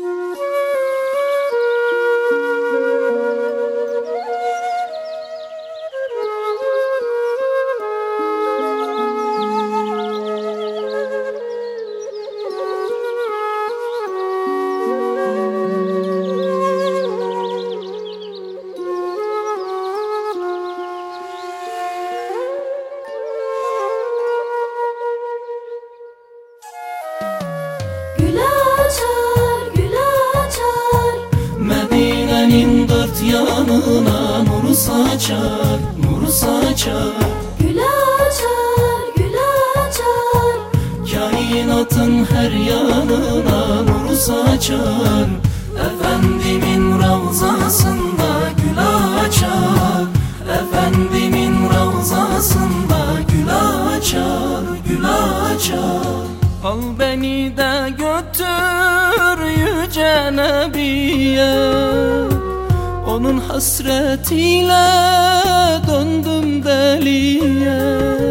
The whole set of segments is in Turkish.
Medine'nin dört yanına nur saçar, nur saçar. Gül açar, gül açar. Kainatın her yanına nur saçar. Efendimin ravzasında gül açar. Efendimin ravzasında gül açar, gül açar. Al beni de götür yüce Nebiye, onun hasretiyle döndüm deliye.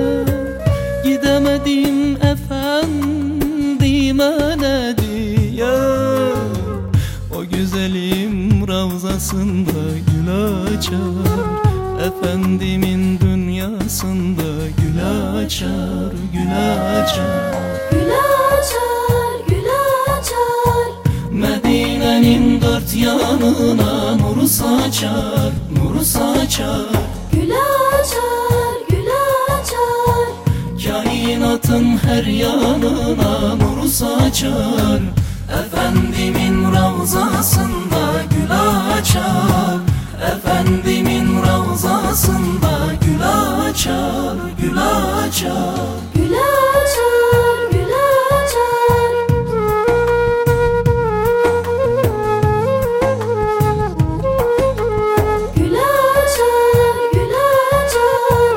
Gidemedim efendime ne diye, o güzelim ravzasında gül açar. Efendimin dünyasında gül açar, gül açar. Gül açar, gül açar. Medine'nin dört yanına nur saçar, nur saçar. Gül açar, gül açar. Kainatın her yanına nur saçar. Efendimin ravzasında gül açar. Efendimin ravzasında gül açar, gül açar. Gül açar, gül açar. Gül açar, gül açar.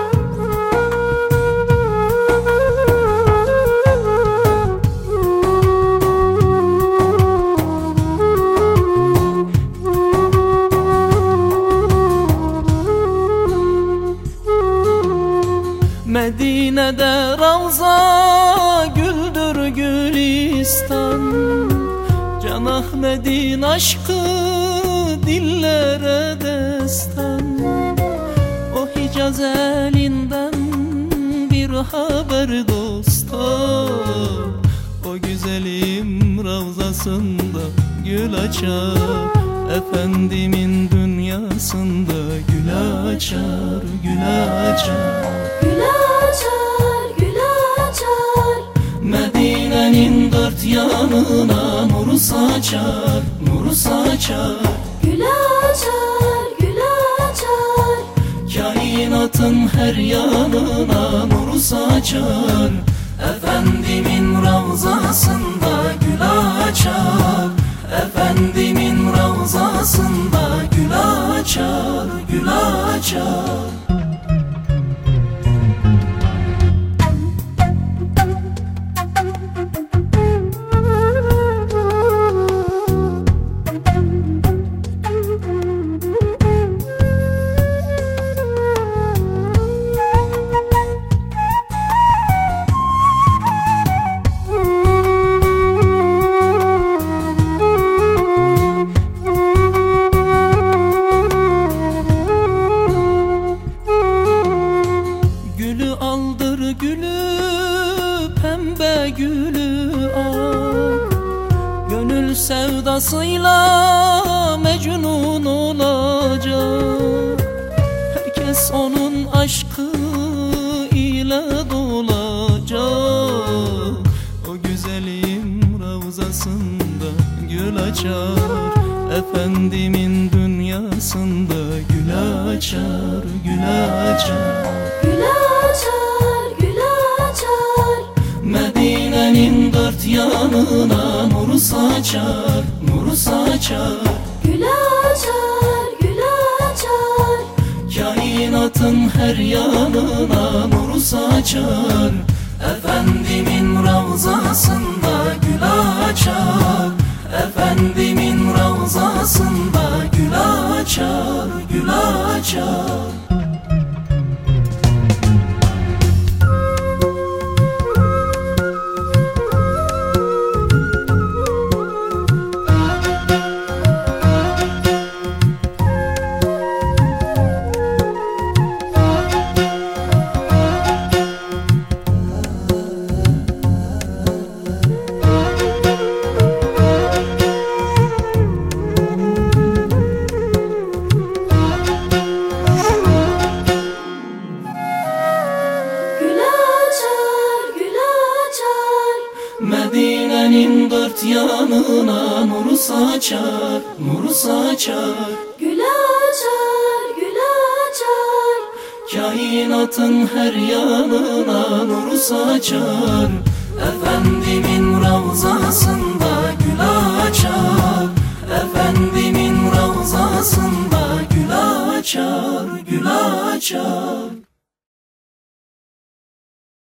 Medine'de ravza güldür gülistan. Can Ahmet'in aşkı dillere destan. O Hicaz elinden bir haber dosta, o güzelim ravzasında gül açar. Efendimin dünyasında gül açar, gül açar. Gül açar, gül açar. Medine'nin dört yanına nur saçar, nur saçar. Gül açar, gül açar. Kainatın her yanına nur saçar. Efendimin ravzasında gül açar. Efendimin ravzasında gül açar, gül açar. Aldır gülü, pembe gülü ak. Gönül sevdasıyla mecnun olacak. Herkes onun aşkı ile dolacak. O güzelim ravzasında gül açar. Efendimin dünyasında gül açar, gül açar. Gül açar, gül açar. Medine'nin dört yanına nur saçar, nur saçar. Gül açar, gül açar. Kainatın her yanına nur saçar. Efendimin ravzasında gül açar. Efendimin ravzasında gül açar, gül açar. Medine'nin dört yanına nur saçar, nur saçar. Gül açar, gül açar. Kainatın her yanına nur saçar. Efendimin ravzasında gül açar. Efendimin ravzasında gül açar, gül açar.